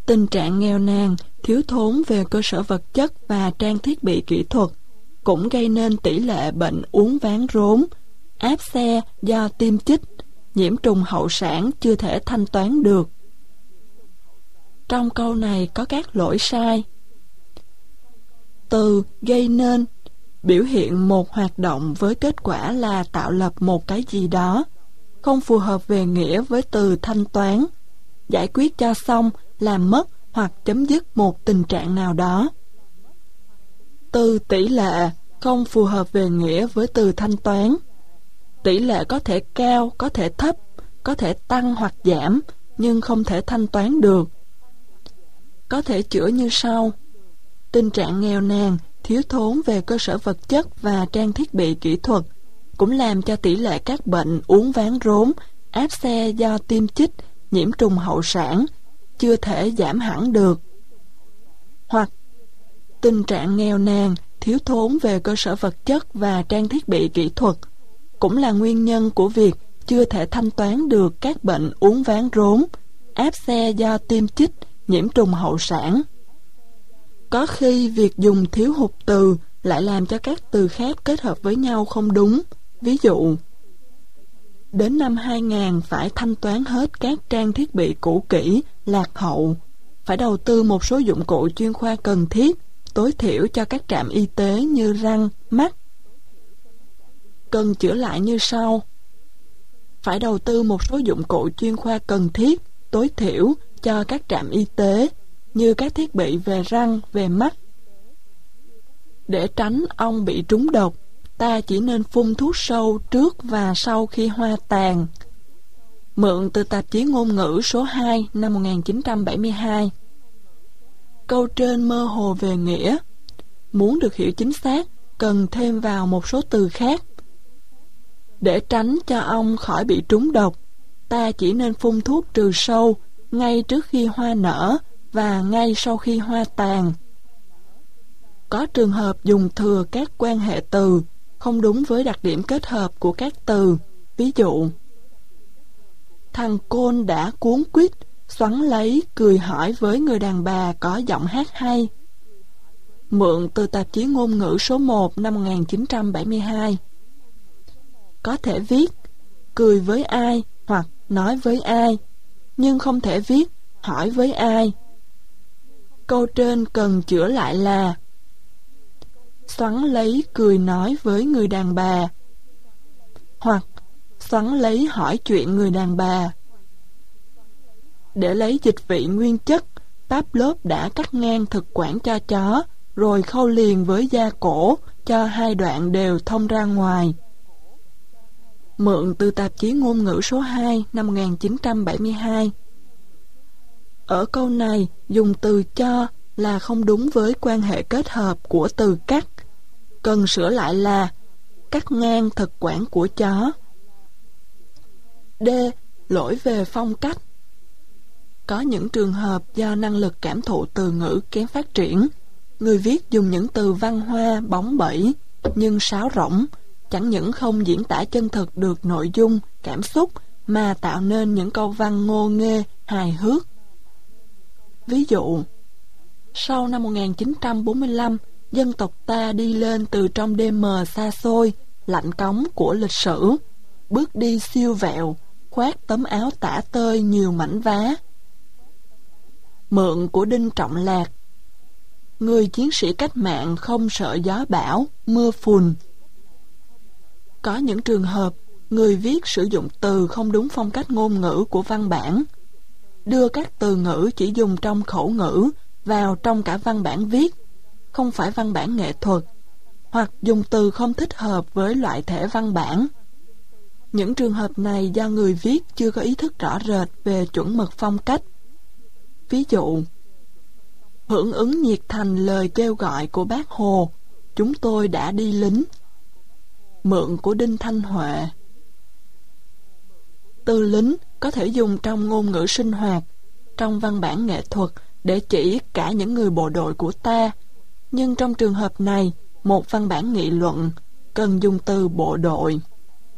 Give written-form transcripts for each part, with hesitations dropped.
Tình trạng nghèo nàn, thiếu thốn về cơ sở vật chất và trang thiết bị kỹ thuật cũng gây nên tỷ lệ bệnh uốn ván rốn, áp xe do tiêm chích, nhiễm trùng hậu sản chưa thể thanh toán được. Trong câu này có các lỗi sai. Từ gây nên biểu hiện một hoạt động với kết quả là tạo lập một cái gì đó, không phù hợp về nghĩa với từ thanh toán, giải quyết cho xong, làm mất hoặc chấm dứt một tình trạng nào đó. Từ tỷ lệ không phù hợp về nghĩa với từ thanh toán. Tỷ lệ có thể cao, có thể thấp, có thể tăng hoặc giảm, nhưng không thể thanh toán được. Có thể chữa như sau. Tình trạng nghèo nàn, thiếu thốn về cơ sở vật chất và trang thiết bị kỹ thuật cũng làm cho tỷ lệ các bệnh uốn ván rốn, áp xe do tiêm chích, nhiễm trùng hậu sản chưa thể giảm hẳn được. Hoặc tình trạng nghèo nàn, thiếu thốn về cơ sở vật chất và trang thiết bị kỹ thuật cũng là nguyên nhân của việc chưa thể thanh toán được các bệnh uốn ván rốn, áp xe do tiêm chích, nhiễm trùng hậu sản. Có khi việc dùng thiếu hụt từ lại làm cho các từ khác kết hợp với nhau không đúng. Ví dụ, đến năm 2000 phải thanh toán hết các trang thiết bị cũ kỹ, lạc hậu, phải đầu tư một số dụng cụ chuyên khoa cần thiết, tối thiểu cho các trạm y tế như răng, mắt. Cần chữa lại như sau. Phải đầu tư một số dụng cụ chuyên khoa cần thiết, tối thiểu cho các trạm y tế như các thiết bị về răng, về mắt. Để tránh ong bị trúng độc, ta chỉ nên phun thuốc sâu trước và sau khi hoa tàn. Mượn từ tạp chí Ngôn ngữ số 2 năm 1972. Câu trên mơ hồ về nghĩa. Muốn được hiểu chính xác, cần thêm vào một số từ khác. Để tránh cho ong khỏi bị trúng độc, ta chỉ nên phun thuốc trừ sâu ngay trước khi hoa nở và ngay sau khi hoa tàn. Có trường hợp dùng thừa các quan hệ từ không đúng với đặc điểm kết hợp của các từ. Ví dụ, thằng Côn đã cuống quýt xoắn lấy cười hỏi với người đàn bà có giọng hát hay. Mượn từ tạp chí Ngôn ngữ số 1 năm 1972. Có thể viết cười với ai hoặc nói với ai, nhưng không thể viết hỏi với ai. Câu trên cần chữa lại là xoắn lấy cười nói với người đàn bà, hoặc xoắn lấy hỏi chuyện người đàn bà. Để lấy dịch vị nguyên chất, Pavlov đã cắt ngang thực quản cho chó, rồi khâu liền với da cổ cho hai đoạn đều thông ra ngoài. Mượn từ tạp chí Ngôn ngữ số 2 năm 1972. Ở câu này, dùng từ cho là không đúng với quan hệ kết hợp của từ cắt. Cần sửa lại là cắt ngang thực quản của chó. D. Lỗi về phong cách. Có những trường hợp do năng lực cảm thụ từ ngữ kém phát triển, người viết dùng những từ văn hoa bóng bẩy nhưng sáo rỗng, chẳng những không diễn tả chân thực được nội dung, cảm xúc, mà tạo nên những câu văn ngô nghê, hài hước. Ví dụ, sau năm 1945, dân tộc ta đi lên từ trong đêm mờ xa xôi, lạnh cống của lịch sử, bước đi siêu vẹo, khoác tấm áo tả tơi nhiều mảnh vá. Mượn của Đinh Trọng Lạc. Người chiến sĩ cách mạng không sợ gió bão, mưa phùn. Có những trường hợp, người viết sử dụng từ không đúng phong cách ngôn ngữ của văn bản, đưa các từ ngữ chỉ dùng trong khẩu ngữ vào trong cả văn bản viết, không phải văn bản nghệ thuật, hoặc dùng từ không thích hợp với loại thể văn bản. Những trường hợp này do người viết chưa có ý thức rõ rệt về chuẩn mực phong cách. Ví dụ, hưởng ứng nhiệt thành lời kêu gọi của Bác Hồ, chúng tôi đã đi lính. Mượn của Đinh Thanh Huệ. Từ lính có thể dùng trong ngôn ngữ sinh hoạt, trong văn bản nghệ thuật để chỉ cả những người bộ đội của ta, nhưng trong trường hợp này, một văn bản nghị luận cần dùng từ bộ đội.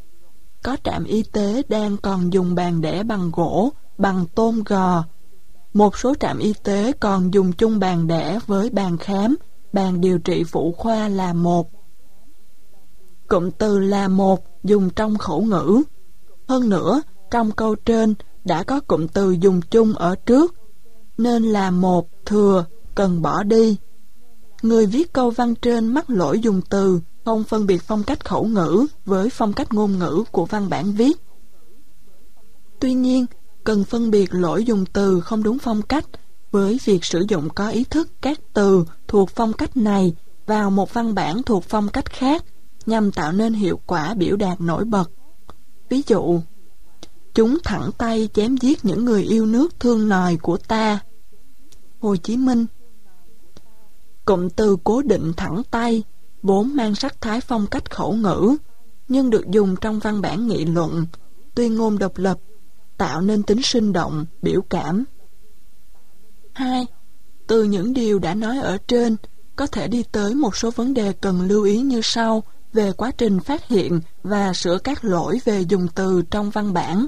Có trạm y tế đang còn dùng bàn đẻ bằng gỗ, bằng tôm gò. Một số trạm y tế còn dùng chung bàn đẻ với bàn khám, bàn điều trị phụ khoa là một. Cụm từ là một dùng trong khẩu ngữ. Hơn nữa, trong câu trên đã có cụm từ dùng chung ở trước, nên là một thừa, cần bỏ đi. Người viết câu văn trên mắc lỗi dùng từ, không phân biệt phong cách khẩu ngữ với phong cách ngôn ngữ của văn bản viết. Tuy nhiên, cần phân biệt lỗi dùng từ không đúng phong cách với việc sử dụng có ý thức các từ thuộc phong cách này vào một văn bản thuộc phong cách khác nhằm tạo nên hiệu quả biểu đạt nổi bật. Ví dụ, chúng thẳng tay chém giết những người yêu nước thương nòi của ta. Hồ Chí Minh. Cụm từ cố định thẳng tay vốn mang sắc thái phong cách khẩu ngữ, nhưng được dùng trong văn bản nghị luận, tuyên ngôn độc lập, tạo nên tính sinh động, biểu cảm. 2. Từ những điều đã nói ở trên, có thể đi tới một số vấn đề cần lưu ý như sau về quá trình phát hiện và sửa các lỗi về dùng từ trong văn bản.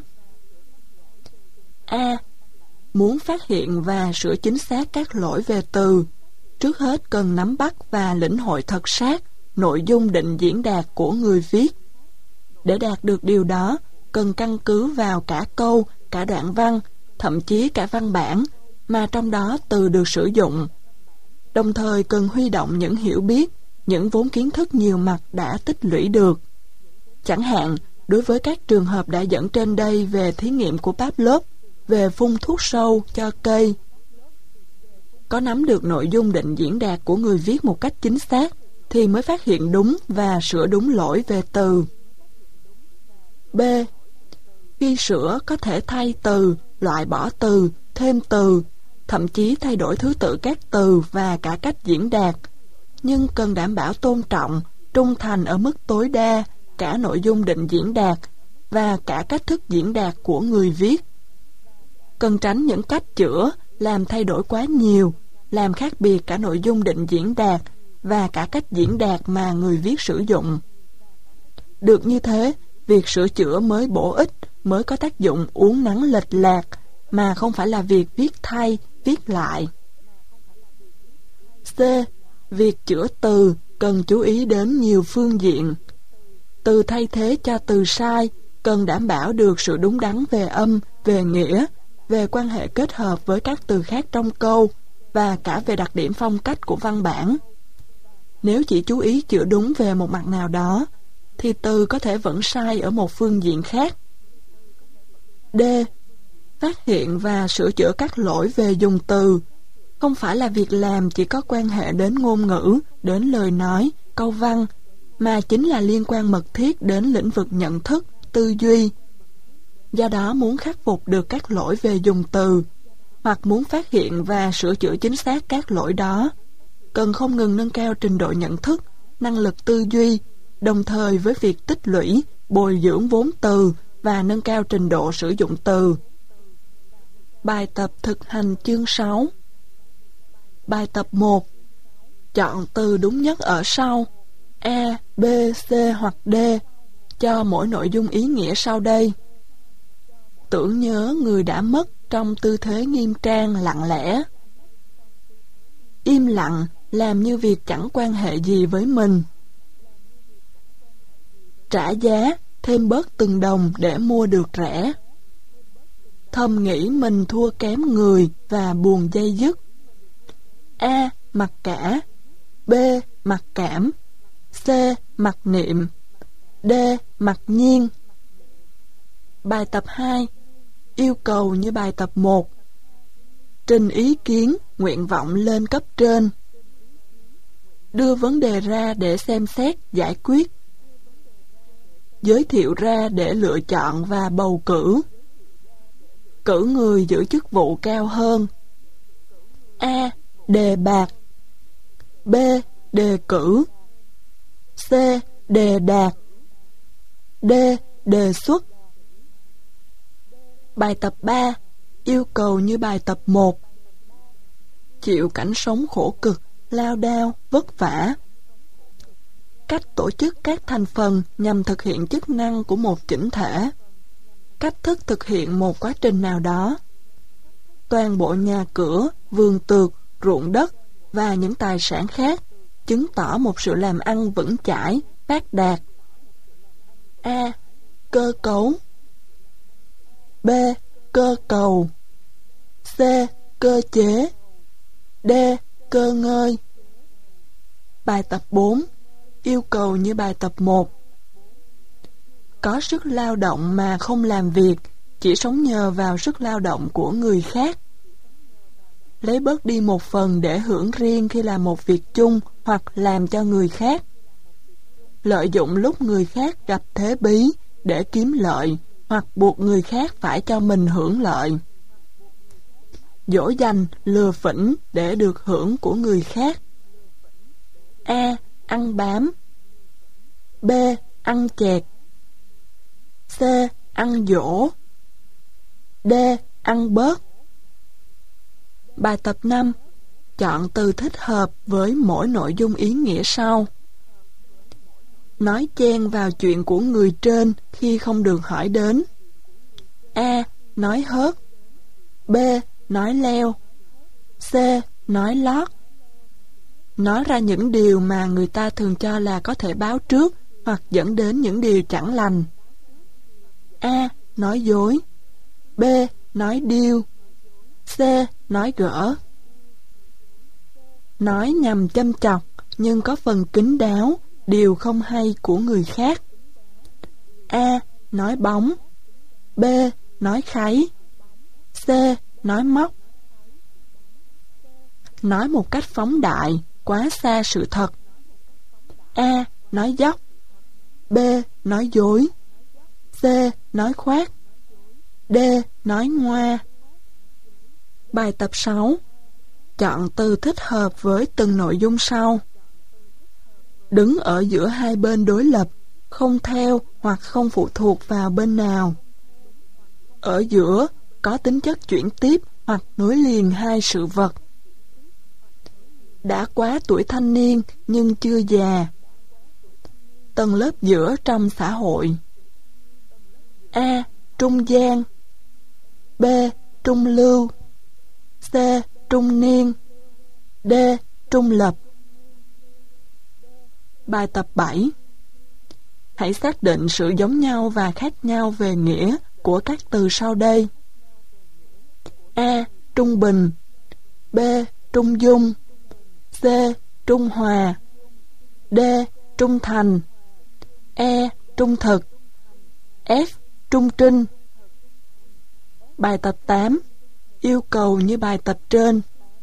A. Muốn phát hiện và sửa chính xác các lỗi về từ, trước hết cần nắm bắt và lĩnh hội thật sát nội dung định diễn đạt của người viết. Để đạt được điều đó, cần căn cứ vào cả câu, cả đoạn văn, thậm chí cả văn bản, mà trong đó từ được sử dụng. Đồng thời cần huy động những hiểu biết, những vốn kiến thức nhiều mặt đã tích lũy được. Chẳng hạn, đối với các trường hợp đã dẫn trên đây về thí nghiệm của Pavlov về phun thuốc sâu cho cây, có nắm được nội dung định diễn đạt của người viết một cách chính xác thì mới phát hiện đúng và sửa đúng lỗi về từ. B. Khi sửa có thể thay từ, loại bỏ từ, thêm từ, thậm chí thay đổi thứ tự các từ và cả cách diễn đạt, nhưng cần đảm bảo tôn trọng, trung thành ở mức tối đa cả nội dung định diễn đạt và cả cách thức diễn đạt của người viết. Cần tránh những cách chữa làm thay đổi quá nhiều, làm khác biệt cả nội dung định diễn đạt và cả cách diễn đạt mà người viết sử dụng. Được như thế, việc sửa chữa mới bổ ích, mới có tác dụng uốn nắn lệch lạc, mà không phải là việc viết thay, viết lại. C. Việc chữa từ cần chú ý đến nhiều phương diện. Từ thay thế cho từ sai cần đảm bảo được sự đúng đắn về âm, về nghĩa, về quan hệ kết hợp với các từ khác trong câu và cả về đặc điểm phong cách của văn bản. Nếu chỉ chú ý chữa đúng về một mặt nào đó, thì từ có thể vẫn sai ở một phương diện khác. D. Phát hiện và sửa chữa các lỗi về dùng từ không phải là việc làm chỉ có quan hệ đến ngôn ngữ, đến lời nói, câu văn, mà chính là liên quan mật thiết đến lĩnh vực nhận thức, tư duy. Do đó muốn khắc phục được các lỗi về dùng từ, hoặc muốn phát hiện và sửa chữa chính xác các lỗi đó, cần không ngừng nâng cao trình độ nhận thức, năng lực tư duy, đồng thời với việc tích lũy, bồi dưỡng vốn từ và nâng cao trình độ sử dụng từ. Bài tập thực hành chương 6. Bài tập 1. Chọn từ đúng nhất ở sau A, B, C hoặc D cho mỗi nội dung ý nghĩa sau đây. Tưởng nhớ người đã mất trong tư thế nghiêm trang lặng lẽ. Im lặng làm như việc chẳng quan hệ gì với mình. Trả giá thêm bớt từng đồng để mua được rẻ. Thầm nghĩ mình thua kém người và buồn day dứt. A. Mặc cả. B. Mặc cảm. C. Mặc niệm. D. Mặc nhiên. Bài tập 2. Yêu cầu như bài tập 1. Trình ý kiến, nguyện vọng lên cấp trên. Đưa vấn đề ra để xem xét, giải quyết. Giới thiệu ra để lựa chọn và bầu cử. Cử người giữ chức vụ cao hơn. A. Đề bạt. B. Đề cử. C. Đề đạt. D. Đề xuất. Bài tập 3. Yêu cầu như bài tập 1. Chịu cảnh sống khổ cực, lao đao, vất vả. Cách tổ chức các thành phần nhằm thực hiện chức năng của một chỉnh thể. Cách thức thực hiện một quá trình nào đó. toàn bộ nhà cửa, vườn tược, ruộng đất và những tài sản khác, chứng tỏ một sự làm ăn vững chãi, phát đạt. A. Cơ cấu. B. Cơ cầu. C. Cơ chế. D. Cơ ngơi. Bài tập 4. Yêu cầu như bài tập 1. Có sức lao động mà không làm việc, chỉ sống nhờ vào sức lao động của người khác. Lấy bớt đi một phần để hưởng riêng khi làm một việc chung hoặc làm cho người khác. Lợi dụng lúc người khác gặp thế bí để kiếm lợi hoặc buộc người khác phải cho mình hưởng lợi. Dỗ dành, lừa phỉnh để được hưởng của người khác. A. Ăn bám. B. Ăn chẹt. C. Ăn dỗ. D. Ăn bớt. Bài tập 5. Chọn từ thích hợp với mỗi nội dung ý nghĩa sau. Nói chen vào chuyện của người trên khi không được hỏi đến. A. Nói hớt. B. Nói leo. C. Nói lót. Nói ra những điều mà người ta thường cho là có thể báo trước hoặc dẫn đến những điều chẳng lành. A. Nói dối. B. Nói điêu. C. Nói gỡ. Nói nhằm châm chọc nhưng có phần kín đáo, điều không hay của người khác. A. Nói bóng. B. Nói kháy. C. Nói móc. Nói một cách phóng đại, quá xa sự thật. A. Nói dóc. B. Nói dối. C. Nói khoác. D. Nói ngoa. Bài tập 6. Chọn từ thích hợp với từng nội dung sau. Đứng ở giữa hai bên đối lập, không theo hoặc không phụ thuộc vào bên nào. Ở giữa có tính chất chuyển tiếp hoặc nối liền hai sự vật. Đã quá tuổi thanh niên nhưng chưa già. Tầng lớp giữa trong xã hội. A. Trung gian. B. Trung lưu. C. Trung niên. D. Trung lập. Bài tập 7. Hãy xác định sự giống nhau và khác nhau về nghĩa của các từ sau đây. A. Trung bình. B. Trung dung. C. Trung hòa. D. Trung thành. E. Trung thực. F. Trung trinh. Bài tập 8. Yêu cầu như bài tập trên.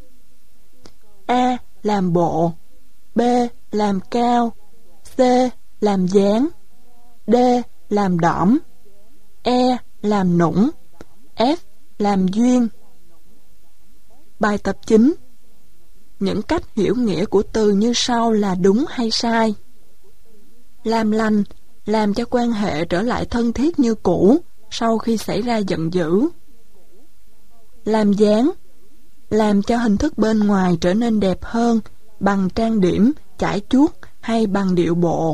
A. Làm bộ. B. Làm cao. C. Làm dáng. D. Làm đỏm. E. Làm nũng. F. Làm duyên. Bài tập 9. Những cách hiểu nghĩa của từ như sau là đúng hay sai. Làm lành, làm cho quan hệ trở lại thân thiết như cũ sau khi xảy ra giận dữ. Làm dáng, làm cho hình thức bên ngoài trở nên đẹp hơn bằng trang điểm, chải chuốt hay bằng điệu bộ.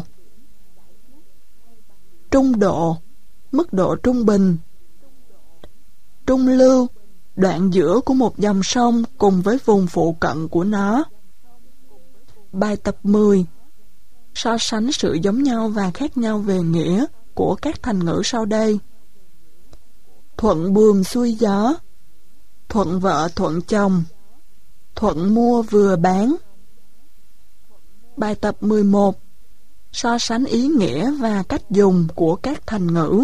Trung độ, mức độ trung bình. Trung lưu, đoạn giữa của một dòng sông cùng với vùng phụ cận của nó. Bài tập 10. So sánh sự giống nhau và khác nhau về nghĩa của các thành ngữ sau đây. Thuận buồm xuôi gió. Thuận vợ thuận chồng. Thuận mua vừa bán. Bài tập 11. So sánh ý nghĩa và cách dùng của các thành ngữ.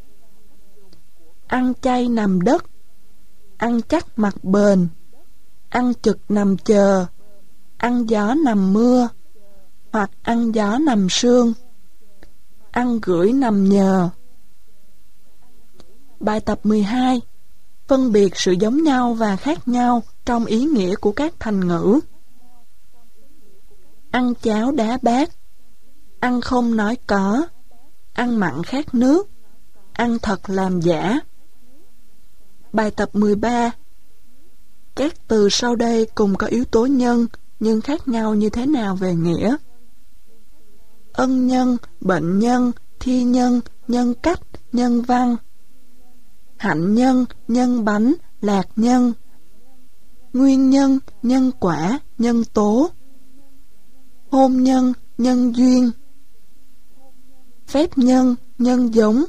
Ăn chay nằm đất. Ăn chắc mặt bền. Ăn chực nằm chờ. Ăn gió nằm mưa. Hoặc ăn gió nằm sương. Ăn gửi nằm nhờ. Bài tập 12. Phân biệt sự giống nhau và khác nhau trong ý nghĩa của các thành ngữ. Ăn cháo đá bát. Ăn không nói có. Ăn mặn khát nước. Ăn thật làm giả. Bài tập 13. Các từ sau đây cùng có yếu tố nhân nhưng khác nhau như thế nào về nghĩa? Ân nhân, bệnh nhân, thi nhân, nhân cách, nhân văn. Hạnh nhân, nhân bánh, lạc nhân, nguyên nhân, nhân quả, nhân tố, hôn nhân, nhân duyên, phép nhân, nhân giống,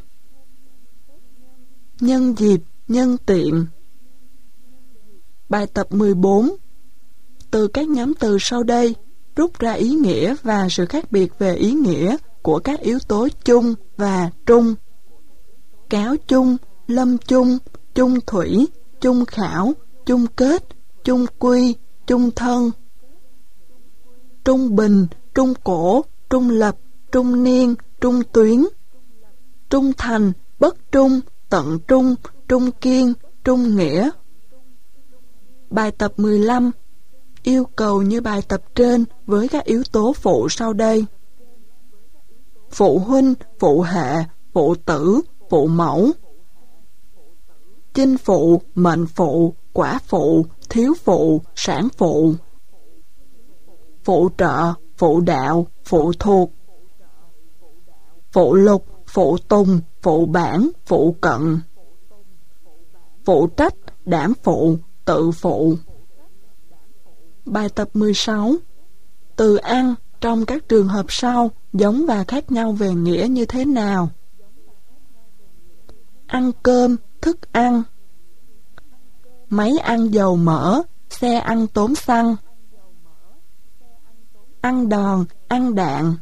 nhân dịp, nhân tiện. Bài tập 14. Từ các nhóm từ sau đây, rút ra ý nghĩa và sự khác biệt về ý nghĩa của các yếu tố chung và trung. Cáo chung, lâm chung, chung thủy, chung khảo, chung kết, chung quy, chung thân. Trung bình, trung cổ, trung lập, trung niên, trung tuyến. Trung thành, bất trung, tận trung, trung kiên, trung nghĩa. Bài tập 15. Yêu cầu như bài tập trên với các yếu tố phụ sau đây: phụ huynh, phụ hệ, phụ tử, phụ mẫu. Chinh phụ, mệnh phụ, quả phụ, thiếu phụ, sản phụ. Phụ trợ, phụ đạo, phụ thuộc. Phụ lục, phụ tùng, phụ bản, phụ cận. Phụ trách, đảm phụ, tự phụ. Bài tập 16. Từ ăn trong các trường hợp sau giống và khác nhau về nghĩa như thế nào? Ăn cơm, thức ăn. Máy ăn dầu mỡ, xe ăn tốn xăng. Ăn đòn, ăn đạn.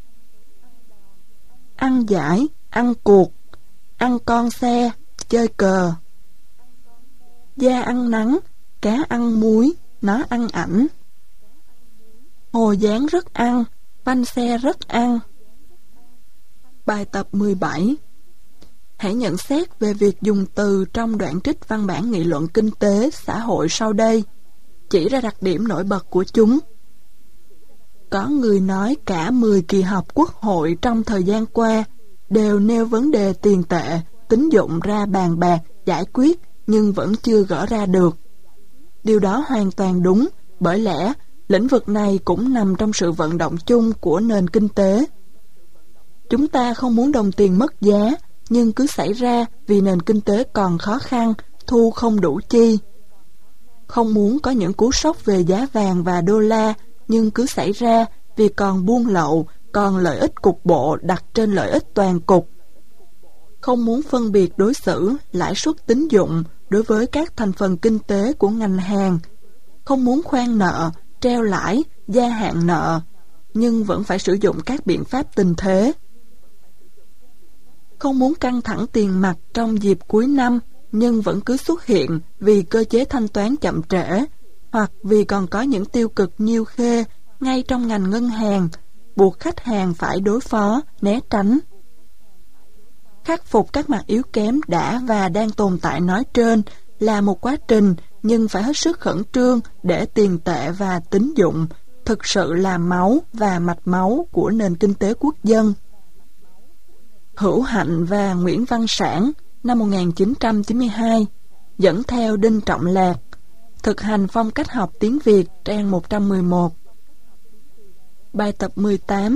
Ăn giải, ăn cuộc. Ăn con xe, chơi cờ. Da ăn nắng, cá ăn muối, nó ăn ảnh. Hồ Giáng rất ăn, phanh xe rất ăn. Bài tập 17. Hãy nhận xét về việc dùng từ trong đoạn trích văn bản nghị luận kinh tế, xã hội sau đây. Chỉ ra đặc điểm nổi bật của chúng. Có người nói cả 10 kỳ họp Quốc hội trong thời gian qua đều nêu vấn đề tiền tệ, tín dụng ra bàn bạc, giải quyết nhưng vẫn chưa gỡ ra được. Điều đó hoàn toàn đúng, bởi lẽ lĩnh vực này cũng nằm trong sự vận động chung của nền kinh tế. Chúng ta không muốn đồng tiền mất giá, nhưng cứ xảy ra vì nền kinh tế còn khó khăn, thu không đủ chi. Không muốn có những cú sốc về giá vàng và đô la, nhưng cứ xảy ra vì còn buôn lậu, còn lợi ích cục bộ đặt trên lợi ích toàn cục. Không muốn phân biệt đối xử, lãi suất tín dụng đối với các thành phần kinh tế của ngành hàng. Không muốn khoan nợ, treo lãi, gia hạn nợ, nhưng vẫn phải sử dụng các biện pháp tình thế. Không muốn căng thẳng tiền mặt trong dịp cuối năm, nhưng vẫn cứ xuất hiện vì cơ chế thanh toán chậm trễ, hoặc vì còn có những tiêu cực nhiêu khê ngay trong ngành ngân hàng, buộc khách hàng phải đối phó, né tránh. Khắc phục các mặt yếu kém đã và đang tồn tại nói trên là một quá trình, nhưng phải hết sức khẩn trương để tiền tệ và tín dụng thực sự là máu và mạch máu của nền kinh tế quốc dân. Hữu Hạnh và Nguyễn Văn Sản, năm 1992, dẫn theo Đinh Trọng Lạc, thực hành phong cách học tiếng Việt, trang 111. Bài tập 18.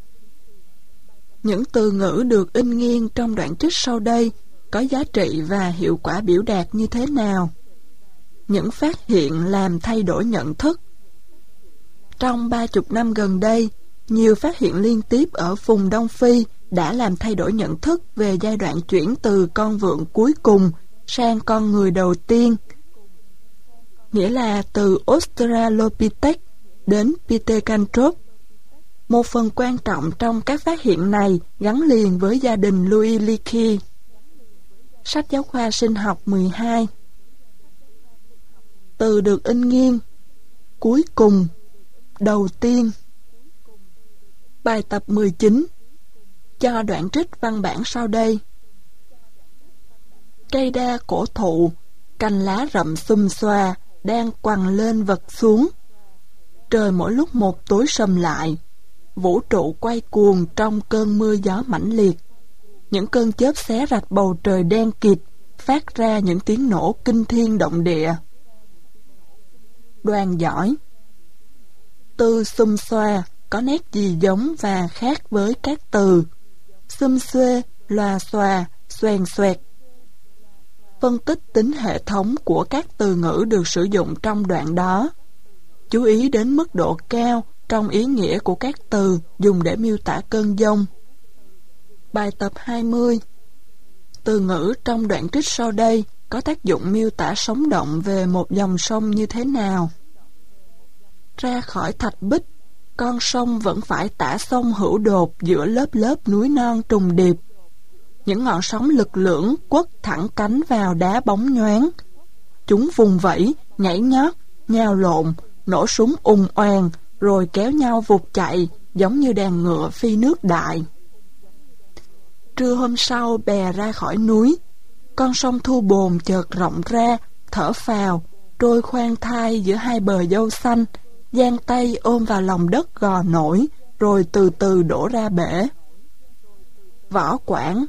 Những từ ngữ được in nghiêng trong đoạn trích sau đây có giá trị và hiệu quả biểu đạt như thế nào? Những phát hiện làm thay đổi nhận thức. Trong 30 năm gần đây, nhiều phát hiện liên tiếp ở vùng Đông Phi đã làm thay đổi nhận thức về giai đoạn chuyển từ con vượn cuối cùng sang con người đầu tiên. Nghĩa là từ Australopithec đến Pithecanthropus. Một phần quan trọng trong các phát hiện này gắn liền với gia đình Louis Leakey. Sách giáo khoa sinh học 12. Từ được in nghiêng: cuối cùng, đầu tiên. Bài tập 19. Cho đoạn trích văn bản sau đây. Cây đa cổ thụ, cành lá rậm xum xoa, đang quằn lên vật xuống. Trời mỗi lúc một tối sầm lại. Vũ trụ quay cuồng trong cơn mưa gió mãnh liệt. Những cơn chớp xé rạch bầu trời đen kịt, phát ra những tiếng nổ kinh thiên động địa. Đoàn giỏi. Từ xum xoa có nét gì giống và khác với các từ xum xuê, loà xòa, xoèn xoẹt. phân tích tính hệ thống của các từ ngữ được sử dụng trong đoạn đó. Chú ý đến mức độ cao trong ý nghĩa của các từ dùng để miêu tả cơn giông. Bài tập 20. Từ ngữ trong đoạn trích sau đây có tác dụng miêu tả sống động về một dòng sông như thế nào? Ra khỏi Thạch Bích, con sông vẫn phải tả sông hữu đột giữa lớp lớp núi non trùng điệp. Những ngọn sóng lực lưỡng quất thẳng cánh vào đá bóng nhoáng. Chúng vùng vẫy, nhảy nhót, nhào lộn, nổ súng ùng oàn, rồi kéo nhau vụt chạy, giống như đàn ngựa phi nước đại. Trưa hôm sau bè ra khỏi núi, con sông Thu Bồn chợt rộng ra, thở phào, trôi khoan thai giữa hai bờ dâu xanh, giang tay ôm vào lòng đất gò nổi, rồi từ từ đổ ra bể. Võ Quảng.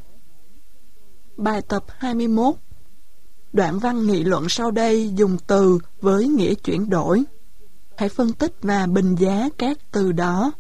Bài tập 21. Đoạn văn nghị luận sau đây dùng từ với nghĩa chuyển đổi. Hãy phân tích và bình giá các từ đó.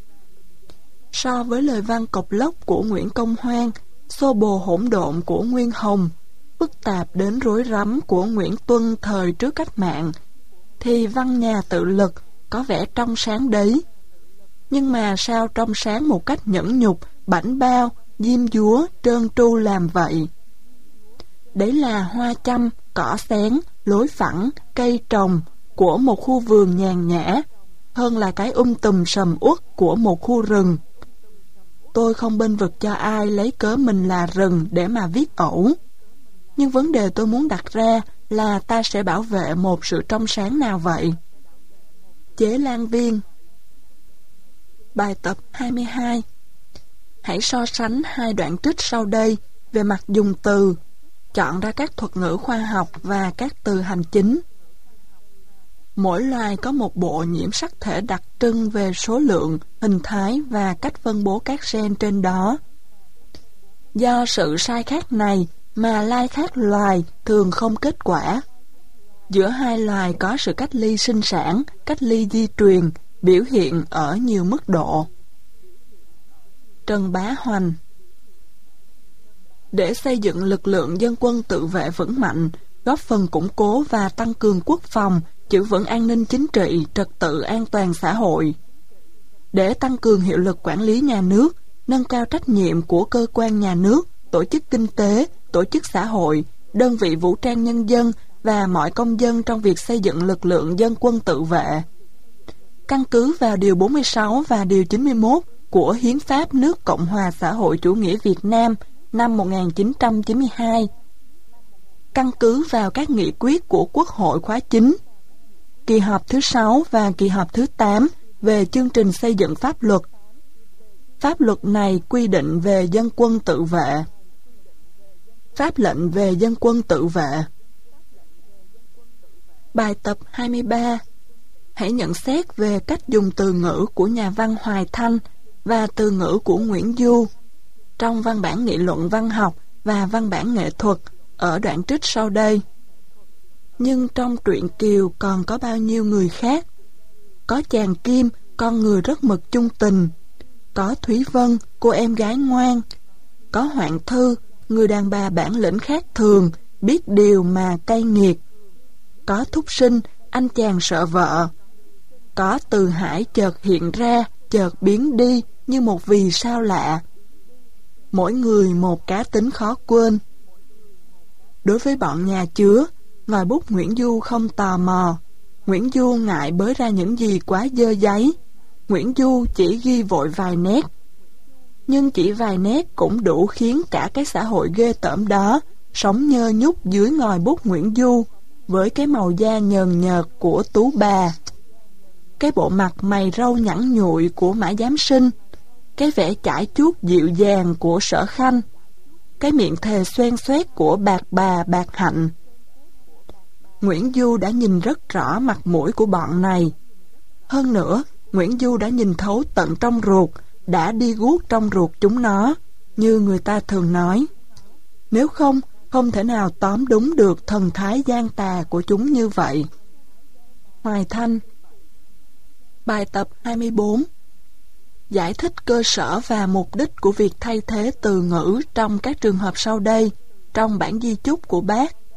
So với lời văn cộc lốc của Nguyễn Công Hoan, xô bồ hỗn độn của Nguyên Hồng, phức tạp đến rối rắm của Nguyễn Tuân thời trước cách mạng, thì văn nhà tự lực có vẻ trong sáng đấy. Nhưng mà sao trong sáng một cách nhẫn nhục, bảnh bao, diêm dúa, trơn tru làm vậy? Đấy là hoa chăm, cỏ xén, lối phẳng, cây trồng của một khu vườn nhàn nhã, hơn là cái tùm sầm uất của một khu rừng. Tôi không bênh vực cho ai lấy cớ mình là rừng để mà viết ẩu. Nhưng vấn đề tôi muốn đặt ra là ta sẽ bảo vệ một sự trong sáng nào vậy? Chế Lan Viên. Bài tập 22. Hãy so sánh hai đoạn trích sau đây về mặt dùng từ, chọn ra các thuật ngữ khoa học và các từ hành chính. Mỗi loài có một bộ nhiễm sắc thể đặc trưng về số lượng, hình thái và cách phân bố các gen trên đó. Do sự sai khác này mà lai khác loài thường không kết quả. Giữa hai loài có sự cách ly sinh sản, cách ly di truyền, biểu hiện ở nhiều mức độ. Trần Bá Hoành. Để xây dựng lực lượng dân quân tự vệ vững mạnh, góp phần củng cố và tăng cường quốc phòng, giữ vững an ninh chính trị, trật tự an toàn xã hội. Để tăng cường hiệu lực quản lý nhà nước, nâng cao trách nhiệm của cơ quan nhà nước, tổ chức kinh tế, tổ chức xã hội, đơn vị vũ trang nhân dân và mọi công dân trong việc xây dựng lực lượng dân quân tự vệ. Căn cứ vào Điều 46 và Điều 91 của Hiến pháp nước Cộng hòa xã hội chủ nghĩa Việt Nam năm 1992. Căn cứ vào các nghị quyết của Quốc hội khóa 9, kỳ họp thứ 6 và kỳ họp thứ 8 về chương trình xây dựng pháp luật. Pháp luật này quy định về dân quân tự vệ. Pháp lệnh về dân quân tự vệ. Bài tập 23. Hãy nhận xét về cách dùng từ ngữ của nhà văn Hoài Thanh và từ ngữ của Nguyễn Du trong văn bản nghị luận văn học và văn bản nghệ thuật ở đoạn trích sau đây. Nhưng trong truyện Kiều còn có bao nhiêu người khác? Có chàng Kim, con người rất mực chung tình. Có Thúy Vân, cô em gái ngoan. Có Hoạn Thư, người đàn bà bản lĩnh khác thường, biết điều mà cay nghiệt. Có Thúc Sinh, anh chàng sợ vợ. Có Từ Hải chợt hiện ra, chợt biến đi như một vì sao lạ. Mỗi người một cá tính khó quên. Đối với bọn nhà chứa, ngòi bút Nguyễn Du không tò mò. Nguyễn Du ngại bới ra những gì quá dơ giấy. Nguyễn Du chỉ ghi vội vài nét. Nhưng chỉ vài nét cũng đủ khiến cả cái xã hội ghê tởm đó sống nhơ nhúc dưới ngòi bút Nguyễn Du với cái màu da nhờn nhợt của Tú Bà, cái bộ mặt mày râu nhẵn nhụi của Mã Giám Sinh, cái vẻ chải chuốt dịu dàng của Sở Khanh, cái miệng thề xoen xoét của Bạc Bà Bạc Hạnh. Nguyễn Du đã nhìn rất rõ mặt mũi của bọn này. Hơn nữa, Nguyễn Du đã nhìn thấu tận trong ruột, đã đi guốc trong ruột chúng nó, như người ta thường nói. Nếu không, không thể nào tóm đúng được thần thái gian tà của chúng như vậy. Hoài Thanh. Bài tập 24. Giải thích cơ sở và mục đích của việc thay thế từ ngữ trong các trường hợp sau đây trong bản di chúc của Bác.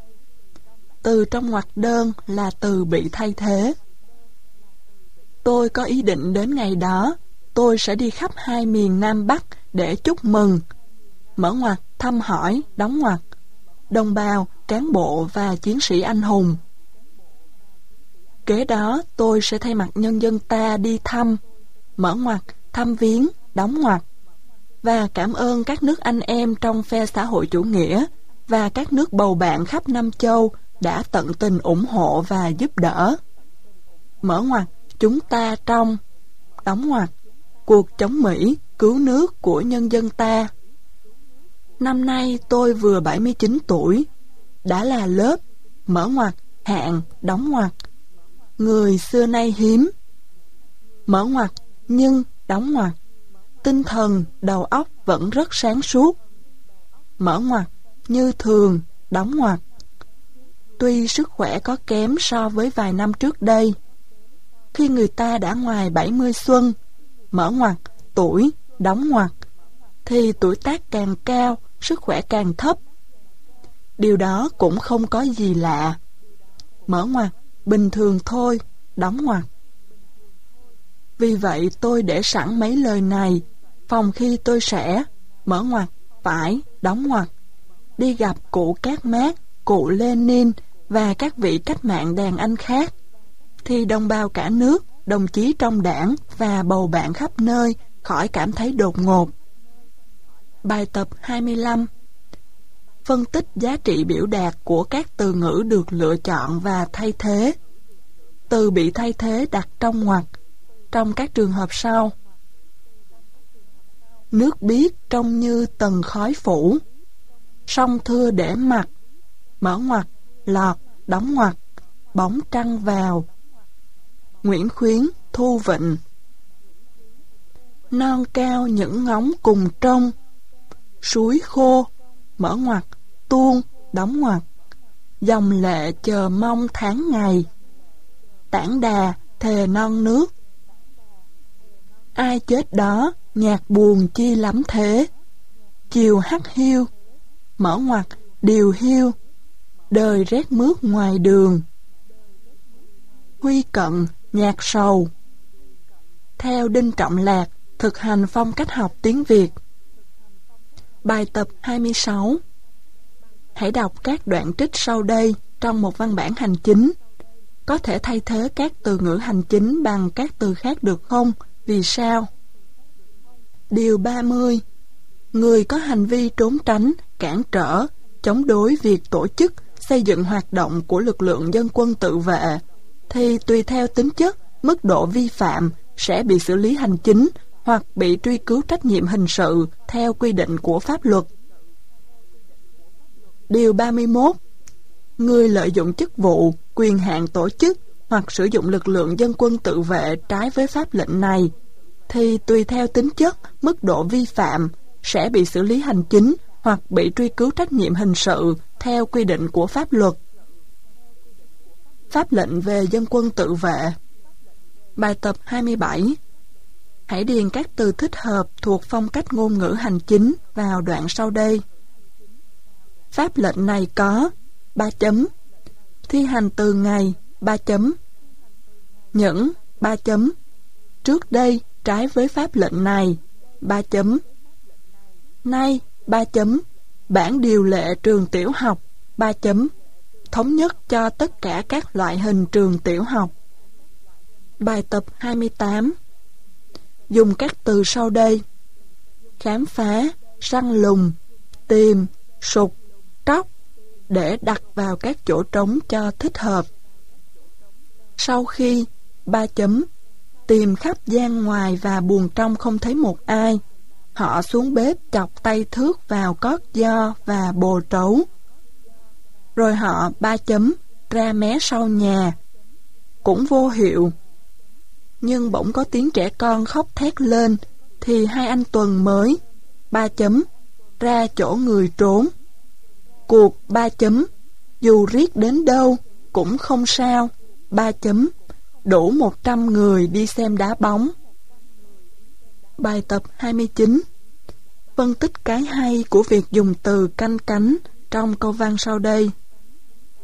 Từ trong ngoặc đơn là từ bị thay thế. Tôi có ý định đến ngày đó, tôi sẽ đi khắp hai miền Nam Bắc để chúc mừng, mở ngoặc, thăm hỏi, đóng ngoặc, đồng bào, cán bộ và chiến sĩ anh hùng. Kế đó tôi sẽ thay mặt nhân dân ta đi thăm, mở ngoặc, thăm viếng, đóng ngoặc, và cảm ơn các nước anh em trong phe xã hội chủ nghĩa và các nước bầu bạn khắp Nam Châu đã tận tình ủng hộ và giúp đỡ. Mở ngoặc, chúng ta trong, đóng ngoặc, cuộc chống Mỹ, cứu nước của nhân dân ta. Năm nay tôi vừa 79 tuổi, đã là lớp, mở ngoặc, hạng, đóng ngoặc, người xưa nay hiếm. Mở ngoặc, nhưng, đóng ngoặc, tinh thần, đầu óc vẫn rất sáng suốt. Mở ngoặc, như thường, đóng ngoặc. Tuy sức khỏe có kém so với vài năm trước đây, khi người ta đã ngoài 70 xuân, mở ngoặc, tuổi, đóng ngoặc, thì tuổi tác càng cao, sức khỏe càng thấp. Điều đó cũng không có gì lạ. Mở ngoặc, bình thường thôi, đóng ngoặc. Vì vậy tôi để sẵn mấy lời này, phòng khi tôi sẽ, mở ngoặc, phải, đóng ngoặc, đi gặp cụ Cát Mác, cụ Lenin và các vị cách mạng đàn anh khác, thì đồng bào cả nước, đồng chí trong đảng và bầu bạn khắp nơi khỏi cảm thấy đột ngột. Bài tập 25. Phân tích giá trị biểu đạt của các từ ngữ được lựa chọn và thay thế. Từ bị thay thế đặt trong ngoặc, trong các trường hợp sau. Nước biếc trông như tầng khói phủ, sông thưa để mặt, mở ngoặc, lọt, đóng ngoặc, bóng trăng vào. Nguyễn Khuyến, Thu Vịnh. Non cao những ngóng cùng trông, suối khô, mở ngoặc, tuôn, đóng ngoặc, dòng lệ chờ mong tháng ngày, tản đà thề non nước. Ai chết đó, nhạc buồn chi lắm thế, chiều hắt hiu, mở ngoặc, điều hiu, đời rét mướt ngoài đường. Huy Cận, nhạc sầu. Theo Đinh Trọng Lạc, thực hành phong cách học tiếng Việt. Bài tập 26. Hãy đọc các đoạn trích sau đây trong một văn bản hành chính. Có thể thay thế các từ ngữ hành chính bằng các từ khác được không? Vì sao? Điều 30. Người có hành vi trốn tránh, cản trở, chống đối việc tổ chức, xây dựng hoạt động của lực lượng dân quân tự vệ, thì tùy theo tính chất, mức độ vi phạm sẽ bị xử lý hành chính hoặc bị truy cứu trách nhiệm hình sự theo quy định của pháp luật. Điều 31. Người lợi dụng chức vụ, quyền hạn tổ chức hoặc sử dụng lực lượng dân quân tự vệ trái với pháp lệnh này, thì tùy theo tính chất, mức độ vi phạm sẽ bị xử lý hành chính hoặc bị truy cứu trách nhiệm hình sự theo quy định của pháp luật. Pháp lệnh về dân quân tự vệ. Bài tập 27. Hãy điền các từ thích hợp thuộc phong cách ngôn ngữ hành chính vào đoạn sau đây. Pháp lệnh này có 3 chấm, thi hành từ ngày 3 chấm, những 3 chấm, trước đây trái với pháp lệnh này 3 chấm, nay 3 chấm, bản điều lệ trường tiểu học 3 chấm, thống nhất cho tất cả các loại hình trường tiểu học. Bài tập 28. Dùng các từ sau đây: khám phá, săn lùng, tìm, sục, tróc để đặt vào các chỗ trống cho thích hợp. Sau khi 3 chấm, tìm khắp gian ngoài và buồng trong không thấy một ai, họ xuống bếp chọc tay thước vào cót gio và bồ trấu. Rồi họ 3 chấm, ra mé sau nhà. Cũng vô hiệu. Nhưng bỗng có tiếng trẻ con khóc thét lên, thì hai anh Tuần mới 3 chấm, ra chỗ người trốn. Cuộc 3 chấm, dù riết đến đâu cũng không sao 3 chấm, đủ 100 người đi xem đá bóng. Bài tập 29. Phân tích cái hay của việc dùng từ canh cánh trong câu văn sau đây.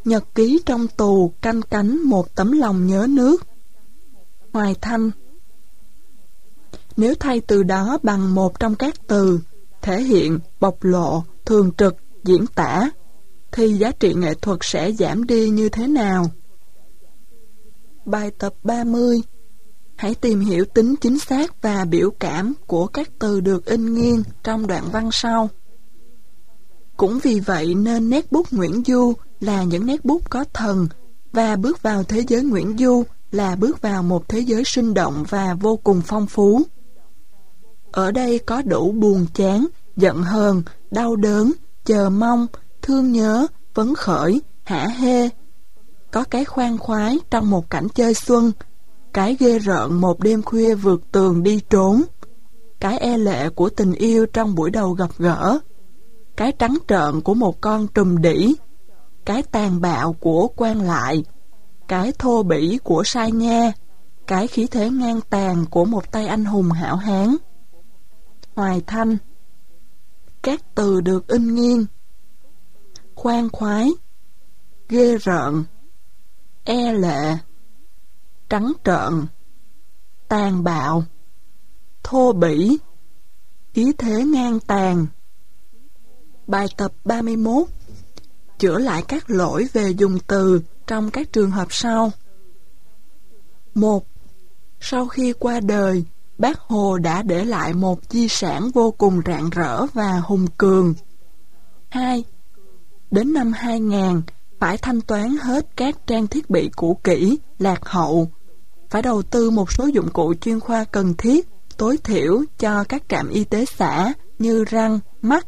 Nhật ký trong tù canh cánh một tấm lòng nhớ nước. Hoài Thanh. Nếu thay từ đó bằng một trong các từ thể hiện, bộc lộ, thường trực, diễn tả, thì giá trị nghệ thuật sẽ giảm đi như thế nào? Bài tập 30. Hãy tìm hiểu tính chính xác và biểu cảm của các từ được in nghiêng trong đoạn văn sau. Cũng vì vậy nên nét bút Nguyễn Du là những nét bút có thần, và bước vào thế giới Nguyễn Du là bước vào một thế giới sinh động và vô cùng phong phú. Ở đây có đủ buồn chán, giận hờn, đau đớn, chờ mong, thương nhớ, phấn khởi, hả hê. Có cái khoan khoái trong một cảnh chơi xuân, cái ghê rợn một đêm khuya vượt tường đi trốn, cái e lệ của tình yêu trong buổi đầu gặp gỡ, cái trắng trợn của một con trùm đỉ, cái tàn bạo của quan lại, cái thô bỉ của sai nha, cái khí thế ngang tàn của một tay anh hùng hảo hán. Hoài Thanh. Các từ được in nghiêng: khoan khoái, ghê rợn, e lệ, trắng trợn, tàn bạo, thô bỉ, khí thế ngang tàn. Bài tập 31. Chữa lại các lỗi về dùng từ trong các trường hợp sau. 1. Sau khi qua đời, Bác Hồ đã để lại một di sản vô cùng rạng rỡ và hùng cường. 2. Đến năm 2000, phải thanh toán hết các trang thiết bị cũ kỹ, lạc hậu. Phải đầu tư một số dụng cụ chuyên khoa cần thiết, tối thiểu cho các trạm y tế xã như răng, mắt.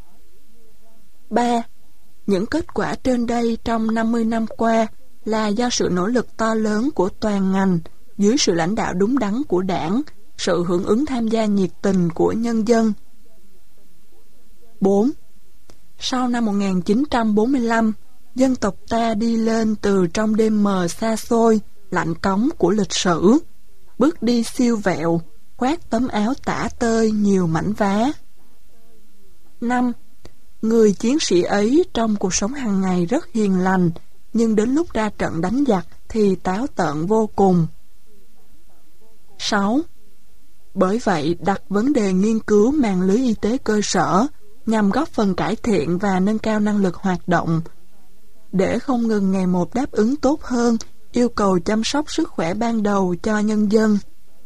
3. Những kết quả trên đây trong 50 năm qua là do sự nỗ lực to lớn của toàn ngành, dưới sự lãnh đạo đúng đắn của Đảng, sự hưởng ứng tham gia nhiệt tình của nhân dân. 4. Sau năm 1945, dân tộc ta đi lên từ trong đêm mờ xa xôi, lạnh cống của lịch sử, bước đi siêu vẹo, khoác tấm áo tả tơi nhiều mảnh vá. 5. Người chiến sĩ ấy trong cuộc sống hàng ngày rất hiền lành, nhưng đến lúc ra trận đánh giặc thì táo tợn vô cùng. 6. Bởi vậy đặt vấn đề nghiên cứu mạng lưới y tế cơ sở nhằm góp phần cải thiện và nâng cao năng lực hoạt động, để không ngừng ngày một đáp ứng tốt hơn yêu cầu chăm sóc sức khỏe ban đầu cho nhân dân.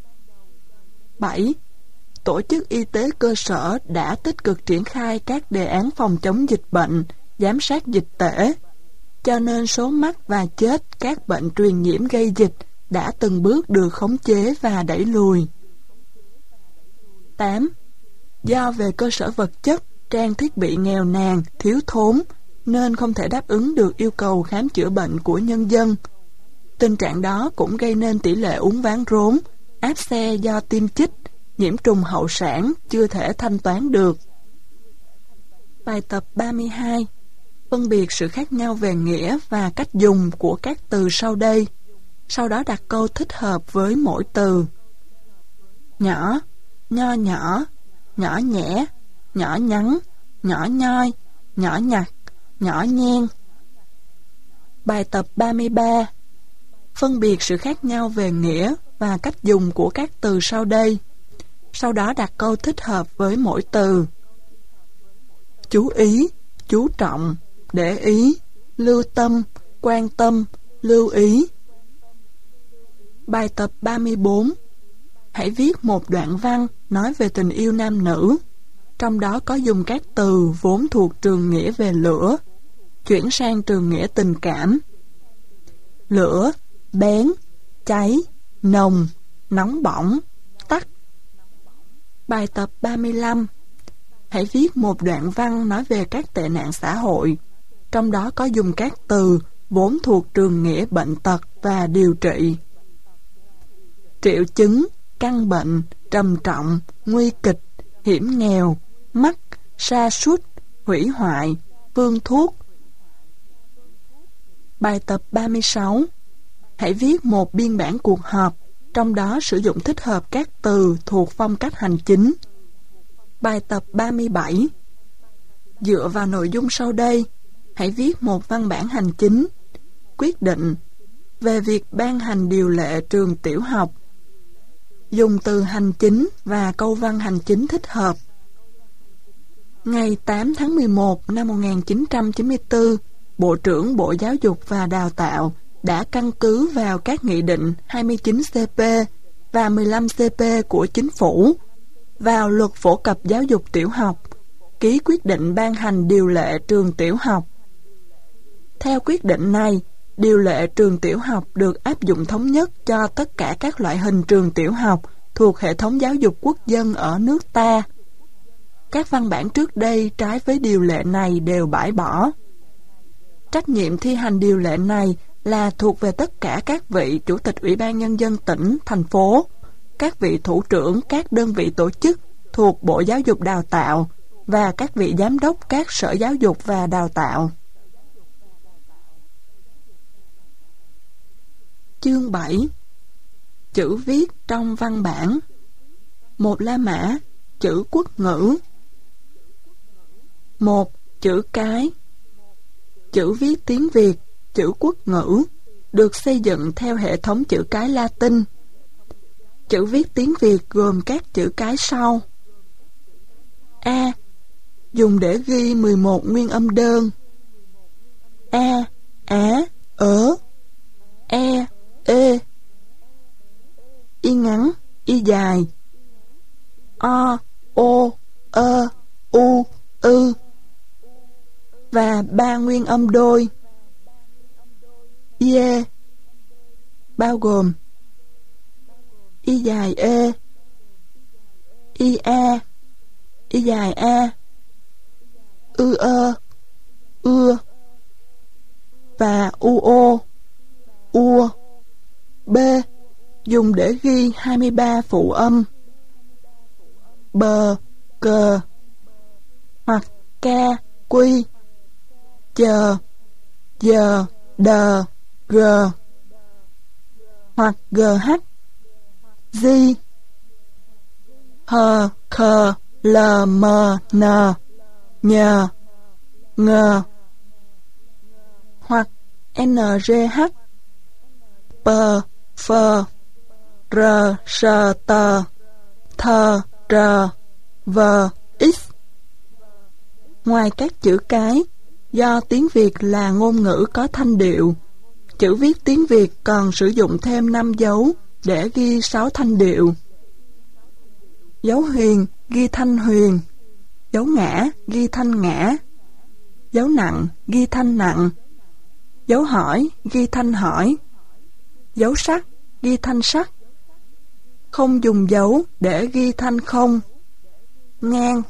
7. Tổ chức y tế cơ sở đã tích cực triển khai các đề án phòng chống dịch bệnh, giám sát dịch tễ, cho nên số mắc và chết các bệnh truyền nhiễm gây dịch đã từng bước được khống chế và đẩy lùi. 8. Do về cơ sở vật chất, trang thiết bị nghèo nàn, thiếu thốn, nên không thể đáp ứng được yêu cầu khám chữa bệnh của nhân dân. Tình trạng đó cũng gây nên tỷ lệ uốn ván rốn, áp xe do tiêm chích, nhiễm trùng hậu sản chưa thể thanh toán được. Bài tập 32. Phân biệt sự khác nhau về nghĩa và cách dùng của các từ sau đây. Sau đó đặt câu thích hợp với mỗi từ. Nhỏ, nho nhỏ, nhỏ nhẹ, nhỏ nhắn, nhỏ nhoi, nhỏ nhặt, nhỏ nhen. Bài tập 33. Phân biệt sự khác nhau về nghĩa và cách dùng của các từ sau đây. Sau đó đặt câu thích hợp với mỗi từ. Chú ý, chú trọng, để ý, lưu tâm, quan tâm, lưu ý. Bài tập 34. Hãy viết một đoạn văn nói về tình yêu nam nữ, trong đó có dùng các từ vốn thuộc trường nghĩa về lửa, chuyển sang trường nghĩa tình cảm. Lửa, bén, cháy, nồng, nóng bỏng, tắt. Bài tập 35. Hãy viết một đoạn văn nói về các tệ nạn xã hội, trong đó có dùng các từ vốn thuộc trường nghĩa bệnh tật và điều trị. Triệu chứng, căn bệnh, trầm trọng, nguy kịch, hiểm nghèo, mắc, sa sút, hủy hoại, phương thuốc. Bài tập 36. Hãy viết một biên bản cuộc họp, trong đó sử dụng thích hợp các từ thuộc phong cách hành chính. Bài tập 37. Dựa vào nội dung sau đây, hãy viết một văn bản hành chính quyết định về việc ban hành điều lệ trường tiểu học, dùng từ hành chính và câu văn hành chính thích hợp. Ngày 8 tháng 11 năm 1994, Bộ trưởng Bộ Giáo dục và Đào tạo đã căn cứ vào các nghị định 29CP và 15CP của Chính phủ vào Luật Phổ cập Giáo dục Tiểu học, ký quyết định ban hành điều lệ trường tiểu học. Theo quyết định này, điều lệ trường tiểu học được áp dụng thống nhất cho tất cả các loại hình trường tiểu học thuộc hệ thống giáo dục quốc dân ở nước ta. Các văn bản trước đây trái với điều lệ này đều bãi bỏ. Trách nhiệm thi hành điều lệ này là thuộc về tất cả các vị Chủ tịch Ủy ban Nhân dân tỉnh, thành phố, các vị thủ trưởng các đơn vị tổ chức thuộc Bộ Giáo dục Đào tạo và các vị giám đốc các sở giáo dục và đào tạo. Chương 7. Chữ viết trong văn bản. Một La Mã, chữ quốc ngữ. 1. Chữ cái. Chữ viết tiếng Việt, chữ quốc ngữ, được xây dựng theo hệ thống chữ cái Latin. Chữ viết tiếng Việt gồm các chữ cái sau. A. Dùng để ghi 11 nguyên âm đơn. A, á, ớ. E, ê. Y ngắn, y dài. O, ô, ơ, u, ư. Và 3 nguyên âm đôi. Ie, bao gồm y dài e, y a, y dài a, ư ơ, ưa, và u ô, ua. B. Dùng để ghi 23 phụ âm. Bờ, cờ, hoặc ca, quy, chờ, giờ, đờ, g, hoặc gh, di, hờ, khờ, l, m, n, nhờ, ngờ, hoặc ngh, p, phờ, r, sờ, tờ, thờ, trờ, vờ, x. Ngoài các chữ cái, do tiếng Việt là ngôn ngữ có thanh điệu, chữ viết tiếng Việt còn sử dụng thêm 5 dấu để ghi 6 thanh điệu. Dấu huyền ghi thanh huyền, dấu ngã ghi thanh ngã, dấu nặng ghi thanh nặng, dấu hỏi ghi thanh hỏi, dấu sắc ghi thanh sắc. Không dùng dấu để ghi thanh không, ngang.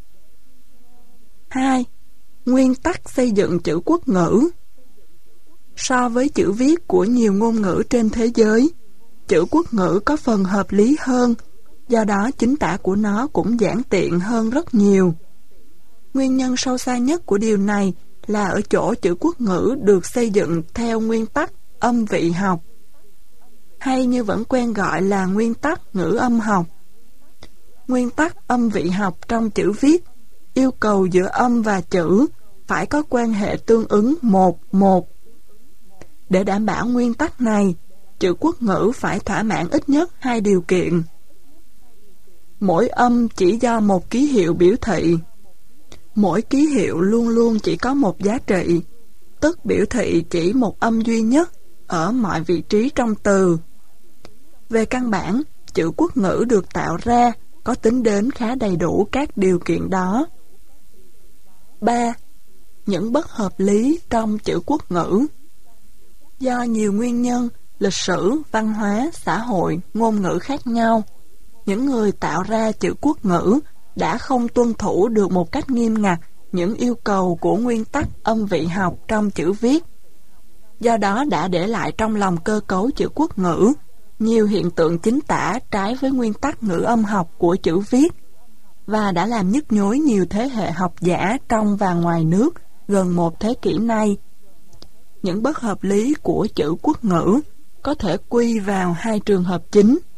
2. Nguyên tắc xây dựng chữ quốc ngữ. So với chữ viết của nhiều ngôn ngữ trên thế giới, chữ quốc ngữ có phần hợp lý hơn, do đó chính tả của nó cũng giản tiện hơn rất nhiều. Nguyên nhân sâu xa nhất của điều này là ở chỗ chữ quốc ngữ được xây dựng theo nguyên tắc âm vị học, hay như vẫn quen gọi là nguyên tắc ngữ âm học. Nguyên tắc âm vị học trong chữ viết yêu cầu giữa âm và chữ phải có quan hệ tương ứng 1:1. Để đảm bảo nguyên tắc này, chữ quốc ngữ phải thỏa mãn ít nhất 2 điều kiện. Mỗi âm chỉ do một ký hiệu biểu thị. Mỗi ký hiệu luôn luôn chỉ có một giá trị, tức biểu thị chỉ một âm duy nhất ở mọi vị trí trong từ. Về căn bản, chữ quốc ngữ được tạo ra có tính đến khá đầy đủ các điều kiện đó. 3. Những bất hợp lý trong chữ quốc ngữ. Do nhiều nguyên nhân, lịch sử, văn hóa, xã hội, ngôn ngữ khác nhau, những người tạo ra chữ quốc ngữ đã không tuân thủ được một cách nghiêm ngặt những yêu cầu của nguyên tắc âm vị học trong chữ viết. Do đó đã để lại trong lòng cơ cấu chữ quốc ngữ nhiều hiện tượng chính tả trái với nguyên tắc ngữ âm học của chữ viết, và đã làm nhức nhối nhiều thế hệ học giả trong và ngoài nước gần một thế kỷ nay. Những bất hợp lý của chữ quốc ngữ có thể quy vào 2 trường hợp chính.